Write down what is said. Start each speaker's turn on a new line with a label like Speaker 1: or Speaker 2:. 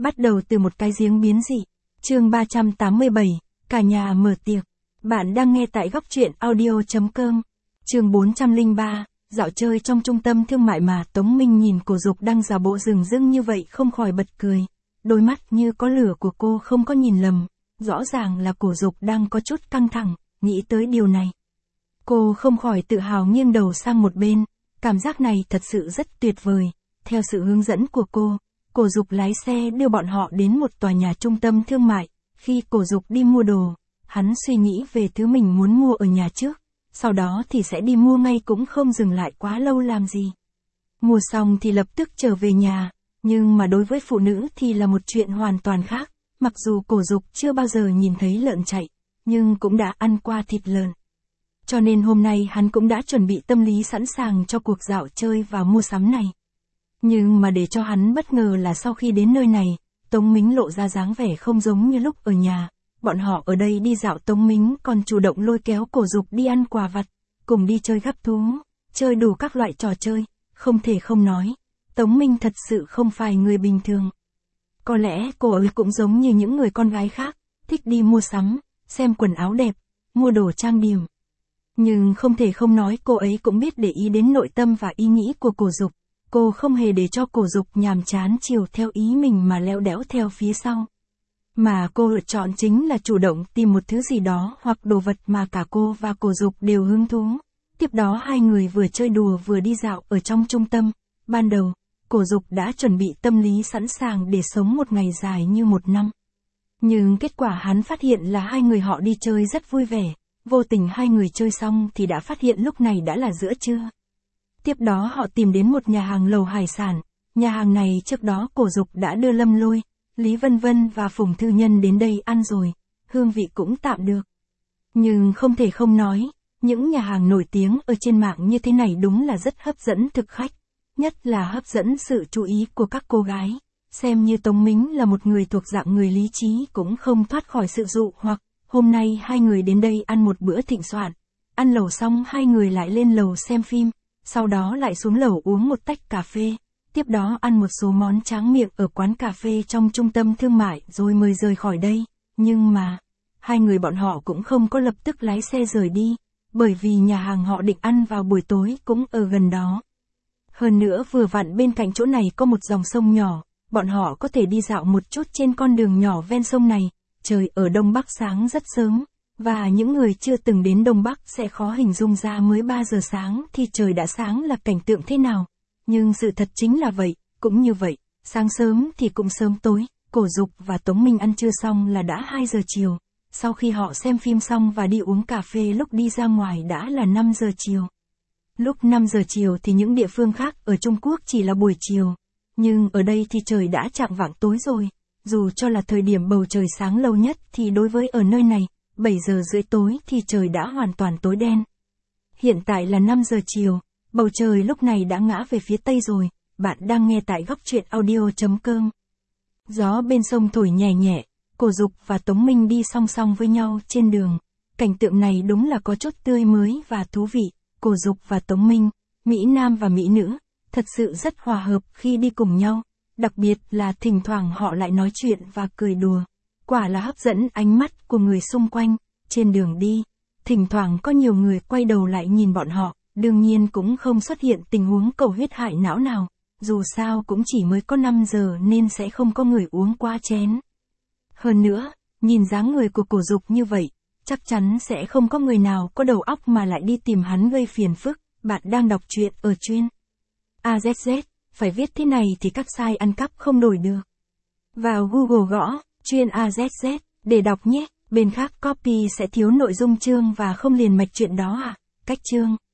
Speaker 1: Bắt đầu từ một cái giếng biến dị. Chương 387, cả nhà mở tiệc. Bạn đang nghe tại góc truyện audio.com. Chương 403, dạo chơi trong trung tâm thương mại mà Tống Minh nhìn Cổ Dục đang giả bộ rừng rưng như vậy không khỏi bật cười. Đôi mắt như có lửa của cô không có nhìn lầm, rõ ràng là Cổ Dục đang có chút căng thẳng, nghĩ tới điều này. Cô không khỏi tự hào nghiêng đầu sang một bên, cảm giác này thật sự rất tuyệt vời. Theo sự hướng dẫn của cô, Cổ Dục lái xe đưa bọn họ đến một tòa nhà trung tâm thương mại. Khi Cổ Dục đi mua đồ, hắn suy nghĩ về thứ mình muốn mua ở nhà trước, sau đó thì sẽ đi mua ngay cũng không dừng lại quá lâu làm gì. Mua xong thì lập tức trở về nhà, nhưng mà đối với phụ nữ thì là một chuyện hoàn toàn khác. Mặc dù Cổ Dục chưa bao giờ nhìn thấy lợn chạy, nhưng cũng đã ăn qua thịt lợn. Cho nên hôm nay hắn cũng đã chuẩn bị tâm lý sẵn sàng cho cuộc dạo chơi và mua sắm này. Nhưng mà để cho hắn bất ngờ là sau khi đến nơi này, Tống Mính lộ ra dáng vẻ không giống như lúc ở nhà. Bọn họ ở đây đi dạo, Tống Mính còn chủ động lôi kéo Cổ Dục đi ăn quà vặt, cùng đi chơi gắp thú, chơi đủ các loại trò chơi. Không thể không nói, Tống Minh thật sự không phải người bình thường. Có lẽ cô ấy cũng giống như những người con gái khác, thích đi mua sắm, xem quần áo đẹp, mua đồ trang điểm. Nhưng không thể không nói cô ấy cũng biết để ý đến nội tâm và ý nghĩ của Cổ Dục. Cô không hề để cho Cổ Dục nhàm chán chiều theo ý mình mà lẽo đẽo theo phía sau. Mà cô lựa chọn chính là chủ động tìm một thứ gì đó hoặc đồ vật mà cả cô và Cổ Dục đều hứng thú. Tiếp đó hai người vừa chơi đùa vừa đi dạo ở trong trung tâm. Ban đầu, Cổ Dục đã chuẩn bị tâm lý sẵn sàng để sống một ngày dài như một năm. Nhưng kết quả hắn phát hiện là hai người họ đi chơi rất vui vẻ. Vô tình hai người chơi xong thì đã phát hiện lúc này đã là giữa trưa. Tiếp đó họ tìm đến một nhà hàng lẩu hải sản. Nhà hàng này trước đó Cổ Dục đã đưa Lâm Lôi, Lý Vân Vân và Phùng Thư Nhân đến đây ăn rồi, hương vị cũng tạm được. Nhưng không thể không nói, những nhà hàng nổi tiếng ở trên mạng như thế này đúng là rất hấp dẫn thực khách, nhất là hấp dẫn sự chú ý của các cô gái. Xem như Tống Mính là một người thuộc dạng người lý trí cũng không thoát khỏi sự dụ hoặc. Hôm nay hai người đến đây ăn một bữa thịnh soạn. Ăn lẩu xong hai người lại lên lầu xem phim, sau đó lại xuống lầu uống một tách cà phê. Tiếp đó ăn một số món tráng miệng ở quán cà phê trong trung tâm thương mại rồi mới rời khỏi đây. Nhưng mà, hai người bọn họ cũng không có lập tức lái xe rời đi, bởi vì nhà hàng họ định ăn vào buổi tối cũng ở gần đó. Hơn nữa vừa vặn bên cạnh chỗ này có một dòng sông nhỏ, bọn họ có thể đi dạo một chút trên con đường nhỏ ven sông này. Trời ở Đông Bắc sáng rất sớm, và những người chưa từng đến Đông Bắc sẽ khó hình dung ra mới 3 giờ sáng thì trời đã sáng là cảnh tượng thế nào. Nhưng sự thật chính là vậy, cũng như vậy, sáng sớm thì cũng sớm tối. Cổ Dục và Tống Minh ăn trưa xong là đã 2 giờ chiều. Sau khi họ xem phim xong và đi uống cà phê lúc đi ra ngoài đã là 5 giờ chiều. Lúc 5 giờ chiều thì những địa phương khác ở Trung Quốc chỉ là buổi chiều. Nhưng ở đây thì trời đã chạng vạng tối rồi. Dù cho là thời điểm bầu trời sáng lâu nhất thì đối với ở nơi này, 7 giờ rưỡi tối thì trời đã hoàn toàn tối đen. Hiện tại là 5 giờ chiều, bầu trời lúc này đã ngã về phía tây rồi. Bạn đang nghe tại góc truyện audio.com. Gió bên sông thổi nhẹ nhẹ, Cổ Dục và Tống Minh đi song song với nhau trên đường. Cảnh tượng này đúng là có chút tươi mới và thú vị. Cổ Dục và Tống Minh, Mỹ Nam và Mỹ Nữ, thật sự rất hòa hợp khi đi cùng nhau. Đặc biệt là thỉnh thoảng họ lại nói chuyện và cười đùa. Quả là hấp dẫn ánh mắt của người xung quanh. Trên đường đi, thỉnh thoảng có nhiều người quay đầu lại nhìn bọn họ. Đương nhiên cũng không xuất hiện tình huống cầu huyết hại não nào. Dù sao cũng chỉ mới có 5 giờ nên sẽ không có người uống quá chén. Hơn nữa, nhìn dáng người của Cổ Dục như vậy, chắc chắn sẽ không có người nào có đầu óc mà lại đi tìm hắn gây phiền phức. Bạn đang đọc truyện ở chuyên AZZ. Phải viết thế này thì các site ăn cắp không đổi được. Vào Google gõ, chuyên AZZ, để đọc nhé. Bên khác copy sẽ thiếu nội dung chương và không liền mạch chuyện đó à. Cách chương.